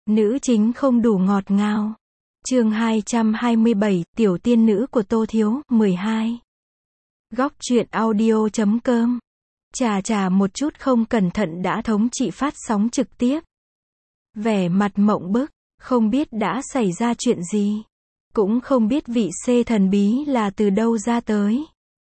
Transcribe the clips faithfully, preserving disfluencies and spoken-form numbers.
Nữ chính không đủ ngọt ngào. Chương hai trăm hai mươi bảy, tiểu tiên nữ của Tô Thiếu, mười hai. Góc truyện audio chấm com. Chà chà một chút không cẩn thận đã thống trị phát sóng trực tiếp. Vẻ mặt mộng bức, không biết đã xảy ra chuyện gì. Cũng không biết vị C thần bí là từ đâu ra tới.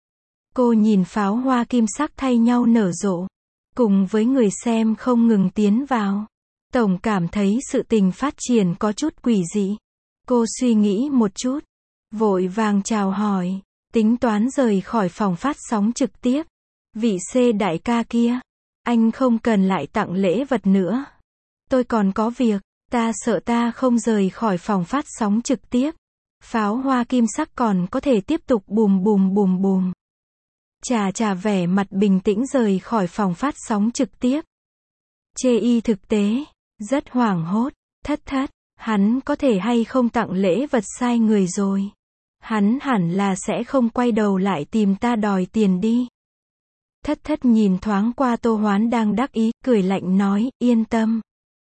Cô nhìn pháo hoa kim sắc thay nhau nở rộ. Cùng với người xem không ngừng tiến vào. Tổng cảm thấy sự tình phát triển có chút quỷ dị. Cô suy nghĩ một chút. Vội vàng chào hỏi. Tính toán rời khỏi phòng phát sóng trực tiếp. Vị C đại ca kia. Anh không cần lại tặng lễ vật nữa. Tôi còn có việc. Ta sợ ta không rời khỏi phòng phát sóng trực tiếp. Pháo hoa kim sắc còn có thể tiếp tục bùm bùm bùm bùm. Chà chà vẻ mặt bình tĩnh rời khỏi phòng phát sóng trực tiếp. Chê y thực tế. Rất hoảng hốt. Thất thất. Hắn có thể hay không tặng lễ vật sai người rồi. Hắn hẳn là sẽ không quay đầu lại tìm ta đòi tiền đi. Thất thất nhìn thoáng qua Tô Hoán đang đắc ý, cười lạnh nói, yên tâm.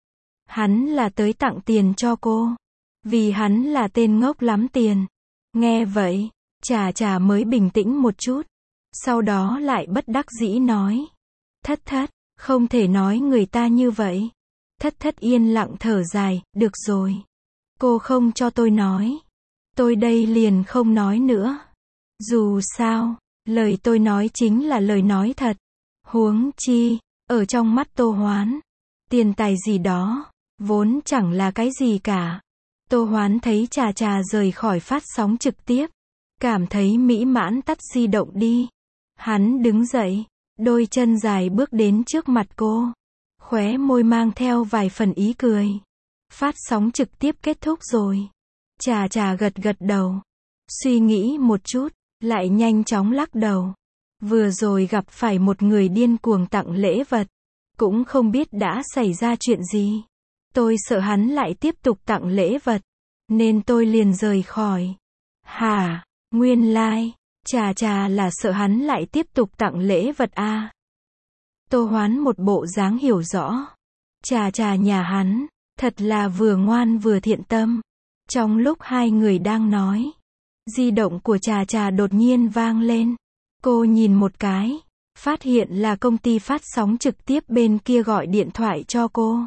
Hắn là tới tặng tiền cho cô. Vì hắn là tên ngốc lắm tiền. Nghe vậy, chà chà mới bình tĩnh một chút. Sau đó lại bất đắc dĩ nói. Thất thất, không thể nói người ta như vậy. Thất thất yên lặng thở dài, được rồi. Cô không cho tôi nói. Tôi đây liền không nói nữa. Dù sao, lời tôi nói chính là lời nói thật. Huống chi, ở trong mắt Tô Hoán, tiền tài gì đó, vốn chẳng là cái gì cả. Tô Hoán thấy chà chà rời khỏi phát sóng trực tiếp. Cảm thấy mỹ mãn tắt di động đi. Hắn đứng dậy, đôi chân dài bước đến trước mặt cô. Khóe môi mang theo vài phần ý cười. Phát sóng trực tiếp kết thúc rồi. Chà chà gật gật đầu. Suy nghĩ một chút, lại nhanh chóng lắc đầu. Vừa rồi gặp phải một người điên cuồng tặng lễ vật. Cũng không biết đã xảy ra chuyện gì. Tôi sợ hắn lại tiếp tục tặng lễ vật. Nên tôi liền rời khỏi. Hả, nguyên lai, like. Chà chà là sợ hắn lại tiếp tục tặng lễ vật à. Tô Hoán một bộ dáng hiểu rõ. Chà chà nhà hắn, thật là vừa ngoan vừa thiện tâm. Trong lúc hai người đang nói, di động của chà chà đột nhiên vang lên. Cô nhìn một cái, phát hiện là công ty phát sóng trực tiếp bên kia gọi điện thoại cho cô.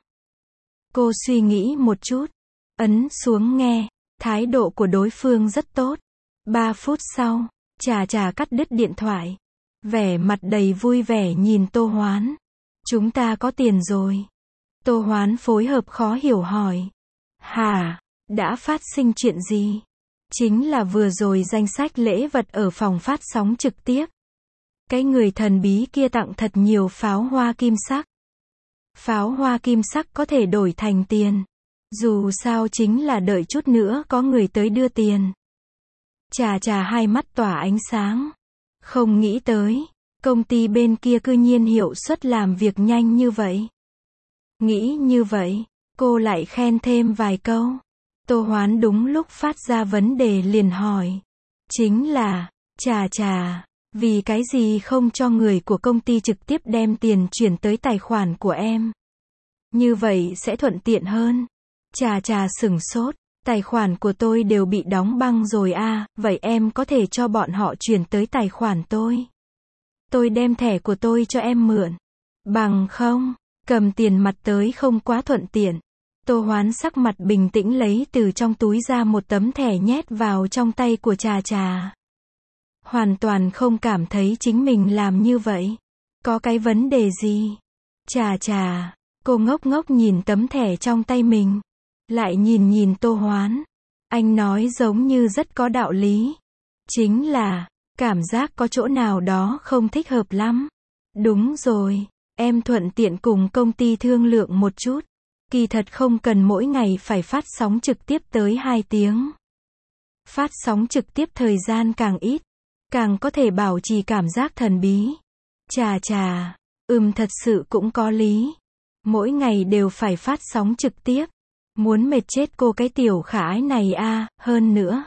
Cô suy nghĩ một chút, ấn xuống nghe, thái độ của đối phương rất tốt. Ba phút sau, chà chà cắt đứt điện thoại. Vẻ mặt đầy vui vẻ nhìn Tô Hoán. Chúng ta có tiền rồi. Tô Hoán phối hợp khó hiểu hỏi. Hả, đã phát sinh chuyện gì? Chính là vừa rồi danh sách lễ vật ở phòng phát sóng trực tiếp. Cái người thần bí kia tặng thật nhiều pháo hoa kim sắc. Pháo hoa kim sắc có thể đổi thành tiền. Dù sao chính là đợi chút nữa có người tới đưa tiền. Chà chà hai mắt tỏa ánh sáng. Không nghĩ tới, công ty bên kia cư nhiên hiệu suất làm việc nhanh như vậy. Nghĩ như vậy, cô lại khen thêm vài câu. Tô Hoán đúng lúc phát ra vấn đề liền hỏi. Chính là, chà chà, vì cái gì không cho người của công ty trực tiếp đem tiền chuyển tới tài khoản của em? Như vậy sẽ thuận tiện hơn. Chà chà sửng sốt. Tài khoản của tôi đều bị đóng băng rồi à, vậy em có thể cho bọn họ chuyển tới tài khoản tôi. Tôi đem thẻ của tôi cho em mượn. Bằng không, cầm tiền mặt tới không quá thuận tiện. Tô Hoán sắc mặt bình tĩnh lấy từ trong túi ra một tấm thẻ nhét vào trong tay của chà chà. Hoàn toàn không cảm thấy chính mình làm như vậy. Có cái vấn đề gì? Chà chà, cô ngốc ngốc nhìn tấm thẻ trong tay mình. Lại nhìn nhìn Tô Hoán. Anh nói giống như rất có đạo lý. Chính là, cảm giác có chỗ nào đó không thích hợp lắm. Đúng rồi, em thuận tiện cùng công ty thương lượng một chút. Kỳ thật không cần mỗi ngày phải phát sóng trực tiếp tới hai tiếng. Phát sóng trực tiếp thời gian càng ít, càng có thể bảo trì cảm giác thần bí. Chà chà, ừm thật sự cũng có lý. Mỗi ngày đều phải phát sóng trực tiếp. Muốn mệt chết cô cái tiểu khả ái này à, hơn nữa.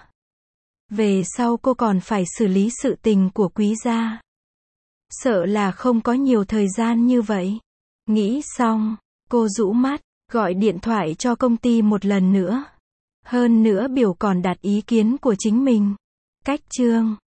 Về sau cô còn phải xử lý sự tình của quý gia. Sợ là không có nhiều thời gian như vậy. Nghĩ xong, cô rũ mắt, Gọi điện thoại cho công ty một lần nữa. Hơn nữa biểu còn đặt ý kiến của chính mình. Cách chương